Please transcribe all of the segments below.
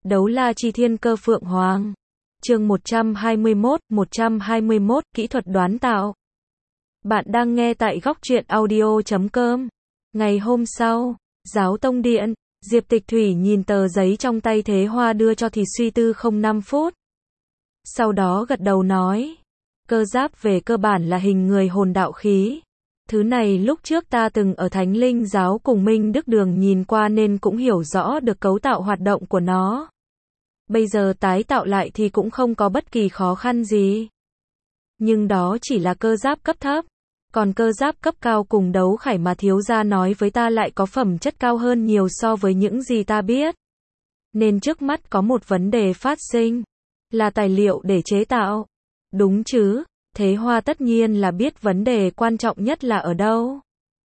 Đấu la chi thiên cơ phượng hoàng. Chương 121, kỹ thuật đoán tạo. Bạn đang nghe tại góc truyện audio.com. Ngày hôm sau, Giáo Tông Điện, Diệp Tịch Thủy nhìn tờ giấy trong tay Thế Hoa đưa cho thì suy tư không 5 phút. Sau đó gật đầu nói, cơ giáp về cơ bản là hình người hồn đạo khí. Thứ này lúc trước ta từng ở Thánh Linh Giáo cùng Minh Đức Đường nhìn qua nên cũng hiểu rõ được cấu tạo hoạt động của nó. Bây giờ tái tạo lại thì cũng không có bất kỳ khó khăn gì. Nhưng đó chỉ là cơ giáp cấp thấp. Còn cơ giáp cấp cao cùng đấu khải mà thiếu gia nói với ta lại có phẩm chất cao hơn nhiều so với những gì ta biết. Nên trước mắt có một vấn đề phát sinh. Là tài liệu để chế tạo. Đúng chứ, Thế Hoa tất nhiên là biết vấn đề quan trọng nhất là ở đâu.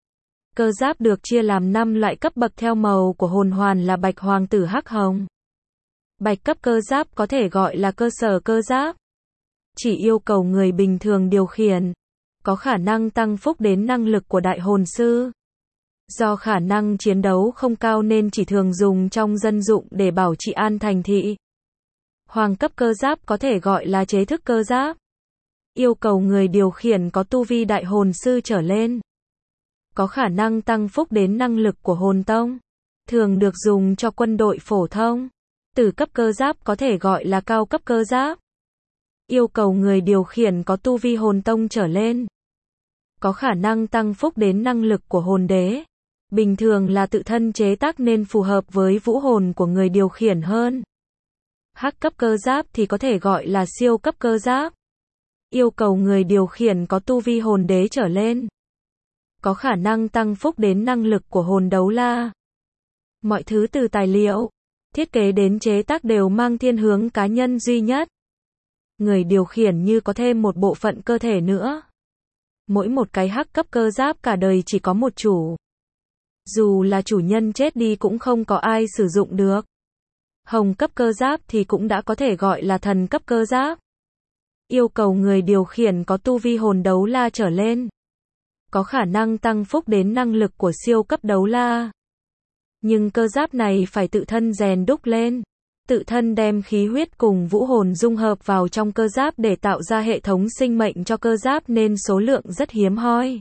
Cơ giáp được chia làm 5 loại cấp bậc theo màu của hồn hoàn là bạch, hoàng, tử, hắc, hồng. Bạch cấp cơ giáp có thể gọi là cơ sở cơ giáp. Chỉ yêu cầu người bình thường điều khiển. Có khả năng tăng phúc đến năng lực của đại hồn sư. Do khả năng chiến đấu không cao nên chỉ thường dùng trong dân dụng để bảo trị an thành thị. Hoàng cấp cơ giáp có thể gọi là chế thức cơ giáp. Yêu cầu người điều khiển có tu vi đại hồn sư trở lên. Có khả năng tăng phúc đến năng lực của hồn tông. Thường được dùng cho quân đội phổ thông. Tử cấp cơ giáp có thể gọi là cao cấp cơ giáp. Yêu cầu người điều khiển có tu vi hồn tông trở lên. Có khả năng tăng phúc đến năng lực của hồn đế. Bình thường là tự thân chế tác nên phù hợp với vũ hồn của người điều khiển hơn. Hắc cấp cơ giáp thì có thể gọi là siêu cấp cơ giáp. Yêu cầu người điều khiển có tu vi hồn đế trở lên. Có khả năng tăng phúc đến năng lực của hồn đấu la. Mọi thứ từ tài liệu, thiết kế đến chế tác đều mang thiên hướng cá nhân duy nhất. Người điều khiển như có thêm một bộ phận cơ thể nữa. Mỗi một cái hắc cấp cơ giáp cả đời chỉ có một chủ. Dù là chủ nhân chết đi cũng không có ai sử dụng được. Hồng cấp cơ giáp thì cũng đã có thể gọi là thần cấp cơ giáp. Yêu cầu người điều khiển có tu vi hồn đấu la trở lên. Có khả năng tăng phúc đến năng lực của siêu cấp đấu la. Nhưng cơ giáp này phải tự thân rèn đúc lên. Tự thân đem khí huyết cùng vũ hồn dung hợp vào trong cơ giáp để tạo ra hệ thống sinh mệnh cho cơ giáp nên số lượng rất hiếm hoi.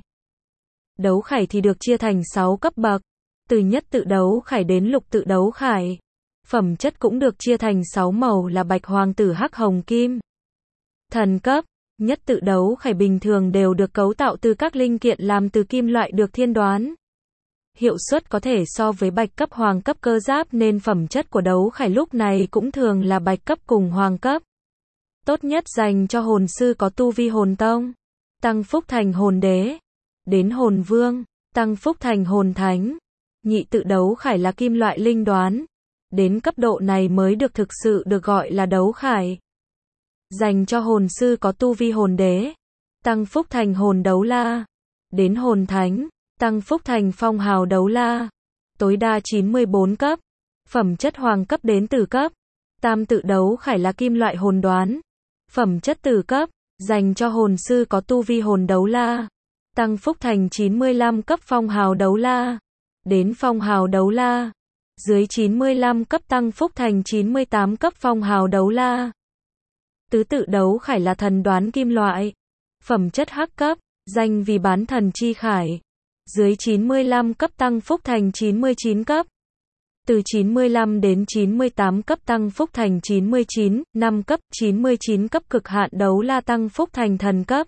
Đấu khải thì được chia thành 6 cấp bậc. Từ nhất tự đấu khải đến lục tự đấu khải. Phẩm chất cũng được chia thành 6 màu là bạch, hoàng, tử, hắc, hồng, kim. Thần cấp, nhất tự đấu khải bình thường đều được cấu tạo từ các linh kiện làm từ kim loại được thiên đoán. Hiệu suất có thể so với bạch cấp, hoàng cấp cơ giáp nên phẩm chất của đấu khải lúc này cũng thường là bạch cấp cùng hoàng cấp. Tốt nhất dành cho hồn sư có tu vi hồn tông. Tăng phúc thành hồn đế. Đến hồn vương, tăng phúc thành hồn thánh. Nhị tự đấu khải là kim loại linh đoán. Đến cấp độ này mới được thực sự được gọi là đấu khải. Dành cho hồn sư có tu vi hồn đế. Tăng phúc thành hồn đấu la. Đến hồn thánh, tăng phúc thành phong hào đấu la. Tối đa 94 cấp. Phẩm chất hoàng cấp đến tử cấp. Tam tự đấu khải là kim loại hồn đoán. Phẩm chất tử cấp, dành cho hồn sư có tu vi hồn đấu la. Tăng phúc thành 95 cấp phong hào đấu la. Đến phong hào đấu la. Dưới 95 cấp tăng phúc thành 98 cấp phong hào đấu la. Tứ tự đấu khải là thần đoán kim loại. Phẩm chất hắc cấp, danh vì bán thần chi khải. Dưới 95 cấp tăng phúc thành 99 cấp. Từ 95 đến 98 cấp tăng phúc thành 99, 5 cấp, 99 cấp cực hạn đấu la tăng phúc thành thần cấp.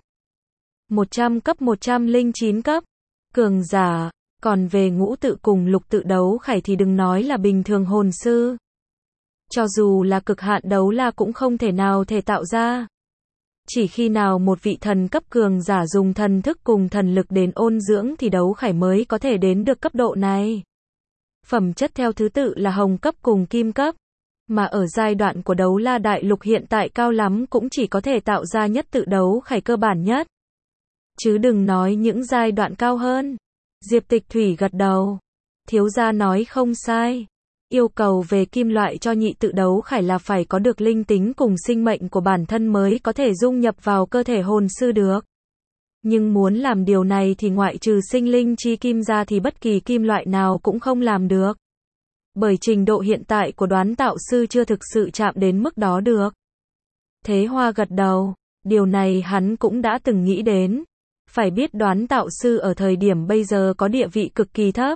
100 cấp 109 cấp. Cường giả. Còn về ngũ tự cùng lục tự đấu khải thì đừng nói là bình thường hồn sư. Cho dù là cực hạn đấu la cũng không thể nào thể tạo ra. Chỉ khi nào một vị thần cấp cường giả dùng thần thức cùng thần lực đến ôn dưỡng thì đấu khải mới có thể đến được cấp độ này. Phẩm chất theo thứ tự là hồng cấp cùng kim cấp. Mà ở giai đoạn của đấu la đại lục hiện tại cao lắm cũng chỉ có thể tạo ra nhất tự đấu khải cơ bản nhất. Chứ đừng nói những giai đoạn cao hơn. Diệp Tịch Thủy gật đầu. Thiếu gia nói không sai. Yêu cầu về kim loại cho nhị tự đấu khải là phải có được linh tính cùng sinh mệnh của bản thân mới có thể dung nhập vào cơ thể hồn sư được. Nhưng muốn làm điều này thì ngoại trừ sinh linh chi kim ra thì bất kỳ kim loại nào cũng không làm được. Bởi trình độ hiện tại của đoán tạo sư chưa thực sự chạm đến mức đó được. Thế Hoa gật đầu, điều này hắn cũng đã từng nghĩ đến. Phải biết đoán tạo sư ở thời điểm bây giờ có địa vị cực kỳ thấp.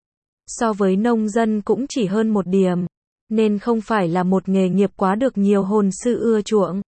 So với nông dân cũng chỉ hơn một điểm, nên không phải là một nghề nghiệp quá được nhiều hồn sư ưa chuộng.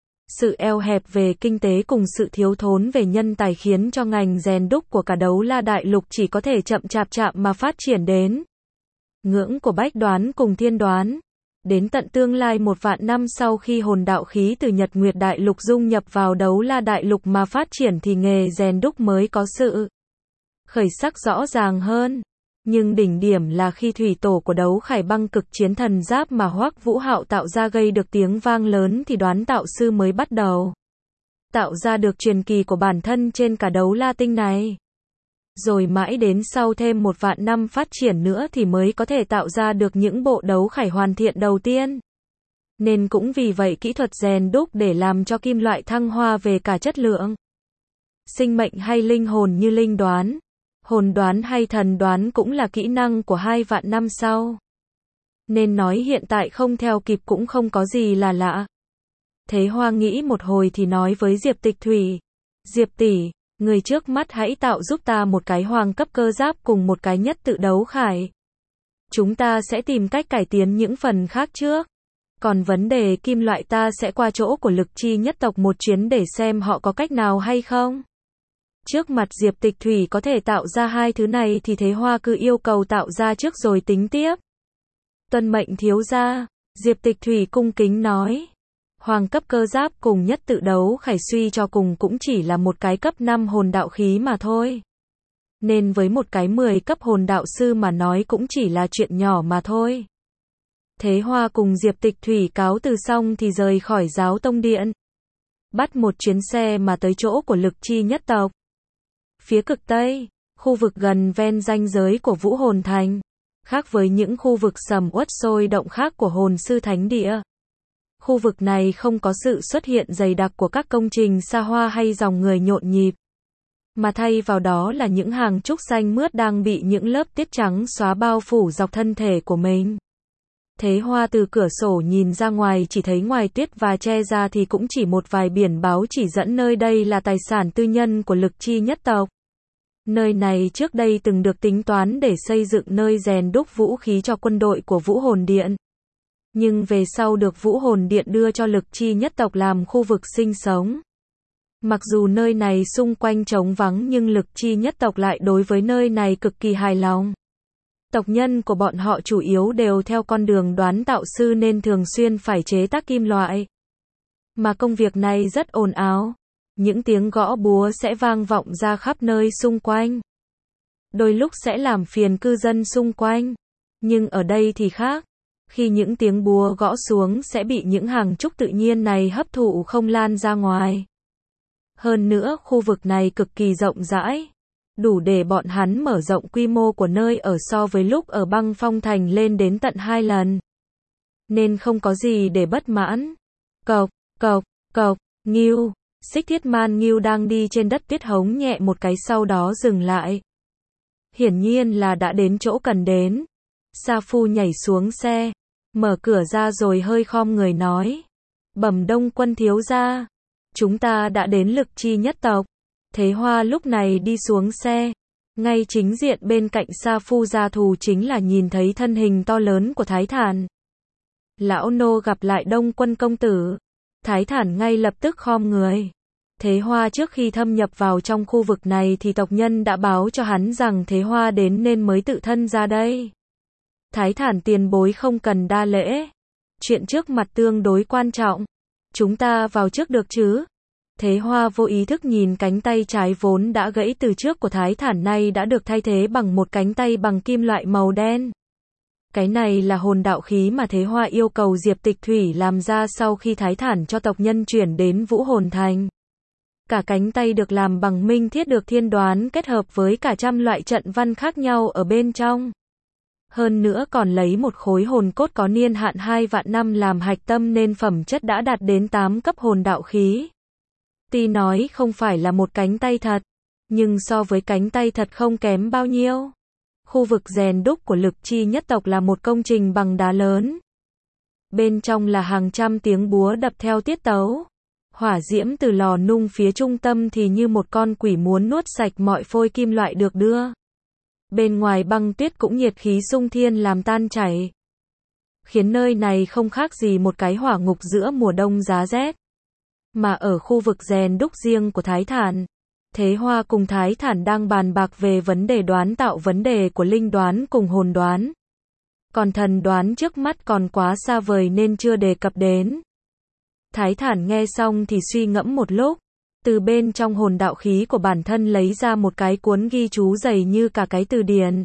Sự eo hẹp về kinh tế cùng sự thiếu thốn về nhân tài khiến cho ngành rèn đúc của cả Đấu La Đại Lục chỉ có thể chậm chạp mà phát triển đến ngưỡng của bách đoán cùng thiên đoán. Đến tận tương lai 1.000 năm sau khi hồn đạo khí từ Nhật Nguyệt Đại Lục dung nhập vào Đấu La Đại Lục mà phát triển thì nghề rèn đúc mới có sự khởi sắc rõ ràng hơn. Nhưng đỉnh điểm là khi thủy tổ của Đấu Khải Băng Cực Chiến Thần Giáp mà Hoắc Vũ Hạo tạo ra gây được tiếng vang lớn thì đoán tạo sư mới bắt đầu tạo ra được truyền kỳ của bản thân trên cả Đấu La Tinh này. Rồi mãi đến sau thêm 1.000 năm phát triển nữa thì mới có thể tạo ra được những bộ đấu khải hoàn thiện đầu tiên. Nên cũng vì vậy kỹ thuật rèn đúc để làm cho kim loại thăng hoa về cả chất lượng, sinh mệnh hay linh hồn như linh đoán, hồn đoán hay thần đoán cũng là kỹ năng của 2.000 năm sau. Nên nói hiện tại không theo kịp cũng không có gì là lạ. Thế Hoa nghĩ một hồi thì nói với Diệp Tịch Thủy, Diệp tỷ, người trước mắt hãy tạo giúp ta một cái hoàng cấp cơ giáp cùng một cái nhất tự đấu khải. Chúng ta sẽ tìm cách cải tiến những phần khác trước. Còn vấn đề kim loại ta sẽ qua chỗ của Lực Chi nhất tộc một chuyến để xem họ có cách nào hay không. Trước mặt Diệp Tịch Thủy có thể tạo ra hai thứ này thì Thế Hoa cứ yêu cầu tạo ra trước rồi tính tiếp. Tuân mệnh thiếu gia, Diệp Tịch Thủy cung kính nói. Hoàng cấp cơ giáp cùng nhất tự đấu khải suy cho cùng cũng chỉ là một cái cấp 5 hồn đạo khí mà thôi. Nên với một cái 10 cấp hồn đạo sư mà nói cũng chỉ là chuyện nhỏ mà thôi. Thế Hoa cùng Diệp Tịch Thủy cáo từ xong thì rời khỏi Giáo Tông Điện. Bắt một chuyến xe mà tới chỗ của Lực Chi nhất tộc. Phía cực Tây, khu vực gần ven ranh giới của Vũ Hồn Thành. Khác với những khu vực sầm uất sôi động khác của hồn sư thánh địa. Khu vực này không có sự xuất hiện dày đặc của các công trình xa hoa hay dòng người nhộn nhịp. Mà thay vào đó là những hàng trúc xanh mướt đang bị những lớp tiết trắng xóa bao phủ dọc thân thể của mình. Thế Hoa từ cửa sổ nhìn ra ngoài chỉ thấy ngoài tuyết và che ra thì cũng chỉ một vài biển báo chỉ dẫn nơi đây là tài sản tư nhân của Lực Chi nhất tộc. Nơi này trước đây từng được tính toán để xây dựng nơi rèn đúc vũ khí cho quân đội của Vũ Hồn Điện. Nhưng về sau được Vũ Hồn Điện đưa cho Lực Chi nhất tộc làm khu vực sinh sống. Mặc dù nơi này xung quanh trống vắng nhưng Lực Chi nhất tộc lại đối với nơi này cực kỳ hài lòng. Tộc nhân của bọn họ chủ yếu đều theo con đường đoán tạo sư nên thường xuyên phải chế tác kim loại. Mà công việc này rất ồn ào. Những tiếng gõ búa sẽ vang vọng ra khắp nơi xung quanh. Đôi lúc sẽ làm phiền cư dân xung quanh. Nhưng ở đây thì khác. Khi những tiếng búa gõ xuống sẽ bị những hàng trúc tự nhiên này hấp thụ không lan ra ngoài. Hơn nữa khu vực này cực kỳ rộng rãi. Đủ để bọn hắn mở rộng quy mô của nơi ở so với lúc ở Băng Phong Thành lên đến tận 2 lần. Nên không có gì để bất mãn. Cộc, cộc, cộc, Ngưu. Xích Thiết Man Ngưu đang đi trên đất tuyết hống nhẹ một cái sau đó dừng lại. Hiển nhiên là đã đến chỗ cần đến. Sa Phu nhảy xuống xe, mở cửa ra rồi hơi khom người nói. Bẩm Đông Quân thiếu gia, chúng ta đã đến Lực Chi nhất tộc. Thế Hoa lúc này đi xuống xe. Ngay chính diện bên cạnh Sa Phu gia thù chính là nhìn thấy thân hình to lớn của Thái Thản. Lão nô gặp lại Đông Quân công tử. Thái Thản ngay lập tức khom người. Thế Hoa trước khi thâm nhập vào trong khu vực này thì tộc nhân đã báo cho hắn rằng Thế Hoa đến nên mới tự thân ra đây. Thái Thản tiền bối không cần đa lễ. Chuyện trước mặt tương đối quan trọng. Chúng ta vào trước được chứ? Thế Hoa vô ý thức nhìn cánh tay trái vốn đã gãy từ trước của Thái Thản nay đã được thay thế bằng một cánh tay bằng kim loại màu đen. Cái này là hồn đạo khí mà Thế Hoa yêu cầu Diệp Tịch Thủy làm ra sau khi Thái Thản cho tộc nhân chuyển đến Vũ Hồn Thành. Cả cánh tay được làm bằng minh thiết được thiên đoán kết hợp với cả trăm loại trận văn khác nhau ở bên trong. Hơn nữa còn lấy một khối hồn cốt có niên hạn 2.000 năm làm hạch tâm nên phẩm chất đã đạt đến 8 cấp hồn đạo khí. Tuy nói không phải là một cánh tay thật, nhưng so với cánh tay thật không kém bao nhiêu. Khu vực rèn đúc của Lực Chi nhất tộc là một công trình bằng đá lớn. Bên trong là hàng trăm tiếng búa đập theo tiết tấu. Hỏa diễm từ lò nung phía trung tâm thì như một con quỷ muốn nuốt sạch mọi phôi kim loại được đưa. Bên ngoài băng tuyết cũng nhiệt khí xung thiên làm tan chảy. Khiến nơi này không khác gì một cái hỏa ngục giữa mùa đông giá rét. Mà ở khu vực rèn đúc riêng của Thái Thản, Thế Hoa cùng Thái Thản đang bàn bạc về vấn đề đoán tạo vấn đề của linh đoán cùng hồn đoán. Còn thần đoán trước mắt còn quá xa vời nên chưa đề cập đến. Thái Thản nghe xong thì suy ngẫm một lúc, từ bên trong hồn đạo khí của bản thân lấy ra một cái cuốn ghi chú dày như cả cái từ điển.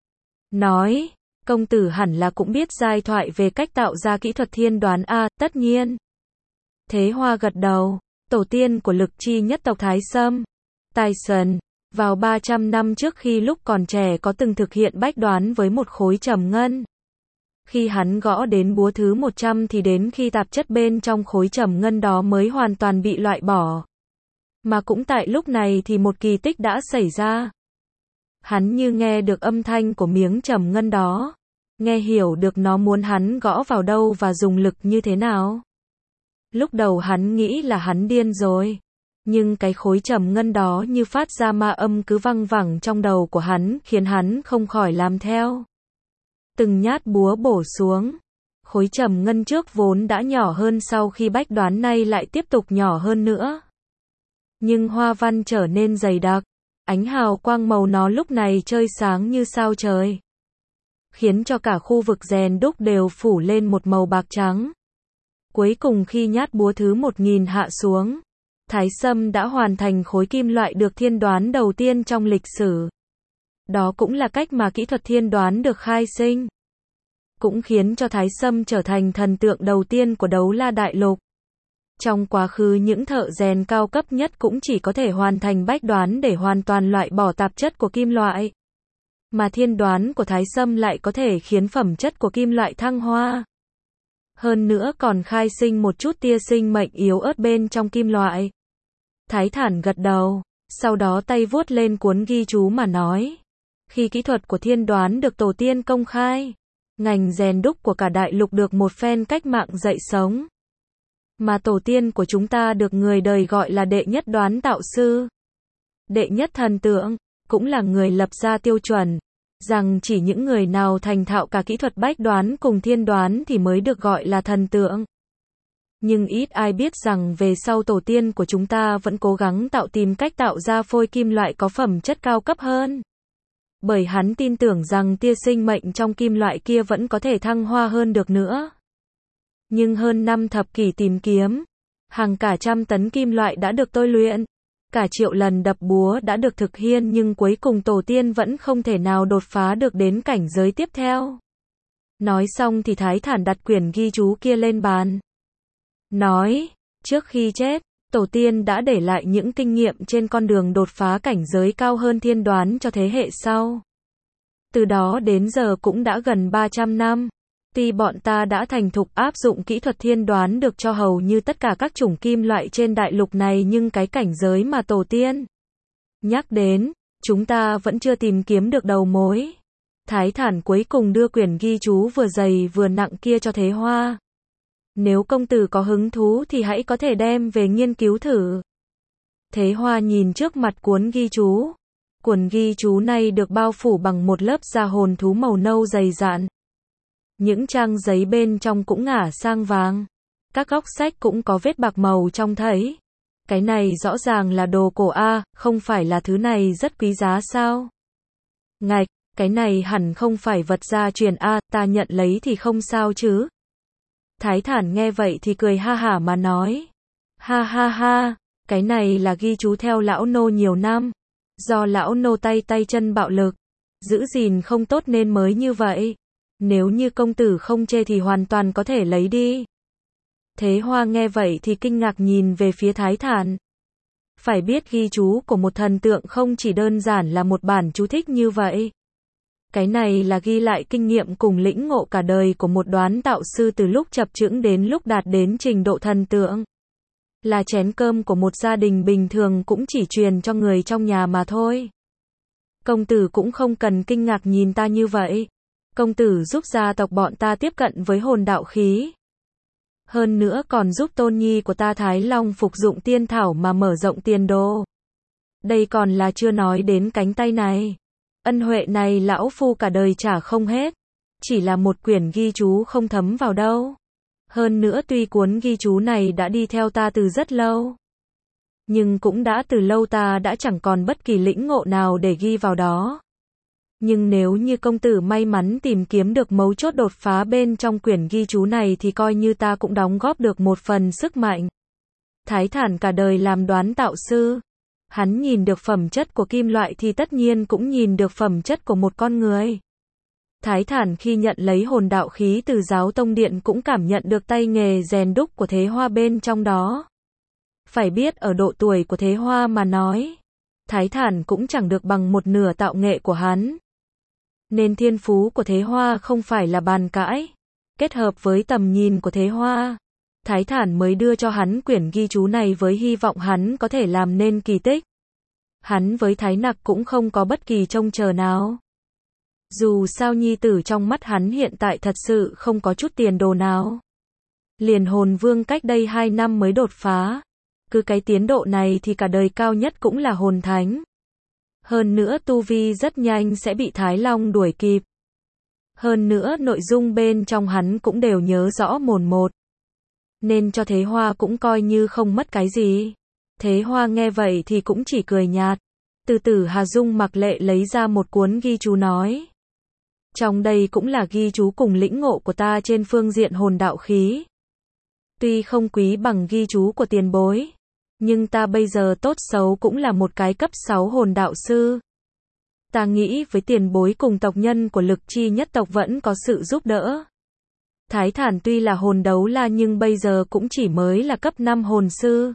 Nói, công tử hẳn là cũng biết giai thoại về cách tạo ra kỹ thuật thiên đoán a, tất nhiên. Thế Hoa gật đầu, tổ tiên của Lực Chi nhất tộc Thái Sâm, Tyson, vào 300 năm trước khi lúc còn trẻ có từng thực hiện bách đoán với một khối trầm ngân. Khi hắn gõ đến búa thứ 100 thì đến khi tạp chất bên trong khối trầm ngân đó mới hoàn toàn bị loại bỏ. Mà cũng tại lúc này thì một kỳ tích đã xảy ra. Hắn như nghe được âm thanh của miếng trầm ngân đó, nghe hiểu được nó muốn hắn gõ vào đâu và dùng lực như thế nào. Lúc đầu hắn nghĩ là hắn điên rồi, nhưng cái khối trầm ngân đó như phát ra ma âm cứ văng vẳng trong đầu của hắn khiến hắn không khỏi làm theo. Từng nhát búa bổ xuống, khối trầm ngân trước vốn đã nhỏ hơn sau khi bách đoán nay lại tiếp tục nhỏ hơn nữa. Nhưng hoa văn trở nên dày đặc, ánh hào quang màu nó lúc này chơi sáng như sao trời, khiến cho cả khu vực rèn đúc đều phủ lên một màu bạc trắng. Cuối cùng khi nhát búa thứ 1000 hạ xuống, Thái Sâm đã hoàn thành khối kim loại được thiên đoán đầu tiên trong lịch sử. Đó cũng là cách mà kỹ thuật thiên đoán được khai sinh. Cũng khiến cho Thái Sâm trở thành thần tượng đầu tiên của Đấu La Đại Lục. Trong quá khứ những thợ rèn cao cấp nhất cũng chỉ có thể hoàn thành bách đoán để hoàn toàn loại bỏ tạp chất của kim loại. Mà thiên đoán của Thái Sâm lại có thể khiến phẩm chất của kim loại thăng hoa. Hơn nữa còn khai sinh một chút tia sinh mệnh yếu ớt bên trong kim loại. Thái Thản gật đầu, sau đó tay vuốt lên cuốn ghi chú mà nói. Khi kỹ thuật của thiên đoán được tổ tiên công khai, ngành rèn đúc của cả đại lục được một phen cách mạng dậy sống. Mà tổ tiên của chúng ta được người đời gọi là đệ nhất đoán tạo sư. Đệ nhất thần tượng, cũng là người lập ra tiêu chuẩn, rằng chỉ những người nào thành thạo cả kỹ thuật bách đoán cùng thiên đoán thì mới được gọi là thần tượng. Nhưng ít ai biết rằng về sau tổ tiên của chúng ta vẫn cố gắng tìm cách tạo ra phôi kim loại có phẩm chất cao cấp hơn. Bởi hắn tin tưởng rằng tia sinh mệnh trong kim loại kia vẫn có thể thăng hoa hơn được nữa. Nhưng hơn 5 thập kỷ tìm kiếm, hàng cả trăm tấn kim loại đã được tôi luyện, cả triệu lần đập búa đã được thực hiện nhưng cuối cùng tổ tiên vẫn không thể nào đột phá được đến cảnh giới tiếp theo. Nói xong thì Thái Thản đặt quyển ghi chú kia lên bàn. Nói, trước khi chết, tổ tiên đã để lại những kinh nghiệm trên con đường đột phá cảnh giới cao hơn thiên đoán cho thế hệ sau. Từ đó đến giờ cũng đã gần 300 năm. Tuy bọn ta đã thành thục áp dụng kỹ thuật thiên đoán được cho hầu như tất cả các chủng kim loại trên đại lục này nhưng cái cảnh giới mà tổ tiên nhắc đến, chúng ta vẫn chưa tìm kiếm được đầu mối. Thái Thản cuối cùng đưa quyển ghi chú vừa dày vừa nặng kia cho Thế Hoa. Nếu công tử có hứng thú thì hãy có thể đem về nghiên cứu thử. Thế Hoa nhìn trước mặt cuốn ghi chú. Cuốn ghi chú này được bao phủ bằng một lớp da hồn thú màu nâu dày dặn. Những trang giấy bên trong cũng ngả sang vàng. Các góc sách cũng có vết bạc màu trông thấy. Cái này rõ ràng là đồ cổ a, không phải là thứ này rất quý giá sao? Ngạch, cái này hẳn không phải vật gia truyền a, ta nhận lấy thì không sao chứ? Thái Thản nghe vậy thì cười ha hả mà nói. Ha ha ha, cái này là ghi chú theo lão nô nhiều năm. Do lão nô tay chân bạo lực, giữ gìn không tốt nên mới như vậy. Nếu như công tử không chê thì hoàn toàn có thể lấy đi. Thế Hoa nghe vậy thì kinh ngạc nhìn về phía Thái Thản. Phải biết ghi chú của một thần tượng không chỉ đơn giản là một bản chú thích như vậy. Cái này là ghi lại kinh nghiệm cùng lĩnh ngộ cả đời của một đoán tạo sư từ lúc chập chững đến lúc đạt đến trình độ thần tượng. Là chén cơm của một gia đình bình thường cũng chỉ truyền cho người trong nhà mà thôi. Công tử cũng không cần kinh ngạc nhìn ta như vậy. Công tử giúp gia tộc bọn ta tiếp cận với hồn đạo khí. Hơn nữa còn giúp tôn nhi của ta Thái Long phục dụng tiên thảo mà mở rộng tiền đồ. Đây còn là chưa nói đến cánh tay này. Ân huệ này lão phu cả đời trả không hết. Chỉ là một quyển ghi chú không thấm vào đâu. Hơn nữa tuy cuốn ghi chú này đã đi theo ta từ rất lâu. Nhưng cũng đã từ lâu ta đã chẳng còn bất kỳ lĩnh ngộ nào để ghi vào đó. Nhưng nếu như công tử may mắn tìm kiếm được mấu chốt đột phá bên trong quyển ghi chú này thì coi như ta cũng đóng góp được một phần sức mạnh. Thái Thản cả đời làm đoán tạo sư. Hắn nhìn được phẩm chất của kim loại thì tất nhiên cũng nhìn được phẩm chất của một con người. Thái Thản khi nhận lấy hồn đạo khí từ Giáo Tông Điện cũng cảm nhận được tay nghề rèn đúc của Thế Hoa bên trong đó. Phải biết ở độ tuổi của Thế Hoa mà nói, Thái Thản cũng chẳng được bằng một nửa tạo nghệ của hắn. Nên thiên phú của Thế Hoa không phải là bàn cãi. Kết hợp với tầm nhìn của Thế Hoa, Thái Thản mới đưa cho hắn quyển ghi chú này với hy vọng hắn có thể làm nên kỳ tích. Hắn với Thái Nặc cũng không có bất kỳ trông chờ nào. Dù sao nhi tử trong mắt hắn hiện tại thật sự không có chút tiền đồ nào. Liền hồn vương cách đây 2 năm mới đột phá. Cứ cái tiến độ này thì cả đời cao nhất cũng là hồn thánh. Hơn nữa tu vi rất nhanh sẽ bị Thái Long đuổi kịp. Hơn nữa nội dung bên trong hắn cũng đều nhớ rõ mồn một. Nên cho Thế Hoa cũng coi như không mất cái gì. Thế Hoa nghe vậy thì cũng chỉ cười nhạt. Từ từ Hà Dung mặc lệ lấy ra một cuốn ghi chú nói. Trong đây cũng là ghi chú cùng lĩnh ngộ của ta trên phương diện hồn đạo khí. Tuy không quý bằng ghi chú của tiền bối, nhưng ta bây giờ tốt xấu cũng là một cái cấp 6 hồn đạo sư. Ta nghĩ với tiền bối cùng tộc nhân của Lực Chi nhất tộc vẫn có sự giúp đỡ. Thái Thản tuy là hồn đấu la nhưng bây giờ cũng chỉ mới là cấp 5 hồn sư.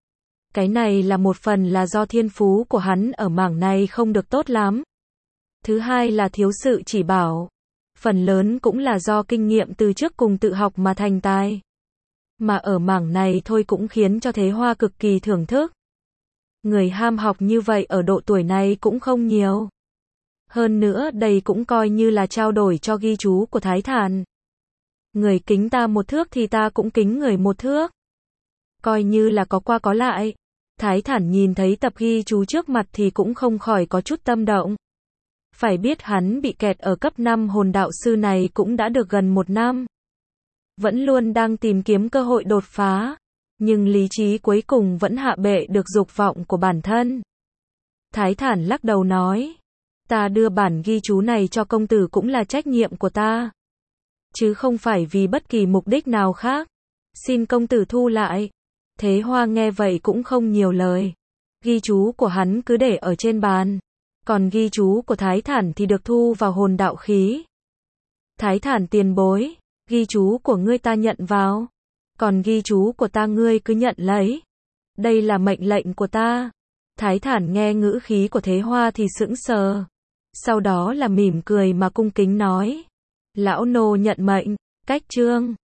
Cái này là một phần là do thiên phú của hắn ở mảng này không được tốt lắm. Thứ hai là thiếu sự chỉ bảo. Phần lớn cũng là do kinh nghiệm từ trước cùng tự học mà thành tài. Mà ở mảng này thôi cũng khiến cho Thế Hoa cực kỳ thưởng thức. Người ham học như vậy ở độ tuổi này cũng không nhiều. Hơn nữa đây cũng coi như là trao đổi cho ghi chú của Thái Thản. Người kính ta một thước thì ta cũng kính người một thước. Coi như là có qua có lại. Thái Thản nhìn thấy tập ghi chú trước mặt thì cũng không khỏi có chút tâm động. Phải biết hắn bị kẹt ở cấp 5 hồn đạo sư này cũng đã được gần 1 năm. Vẫn luôn đang tìm kiếm cơ hội đột phá. Nhưng lý trí cuối cùng vẫn hạ bệ được dục vọng của bản thân. Thái Thản lắc đầu nói. Ta đưa bản ghi chú này cho công tử cũng là trách nhiệm của ta. Chứ không phải vì bất kỳ mục đích nào khác. Xin công tử thu lại. Thế Hoa nghe vậy cũng không nhiều lời. Ghi chú của hắn cứ để ở trên bàn. Còn ghi chú của Thái Thản thì được thu vào hồn đạo khí. Thái Thản tiền bối, ghi chú của ngươi ta nhận vào. Còn ghi chú của ta ngươi cứ nhận lấy. Đây là mệnh lệnh của ta. Thái Thản nghe ngữ khí của Thế Hoa thì sững sờ. Sau đó là mỉm cười mà cung kính nói. Lão nô nhận mệnh, cách chương.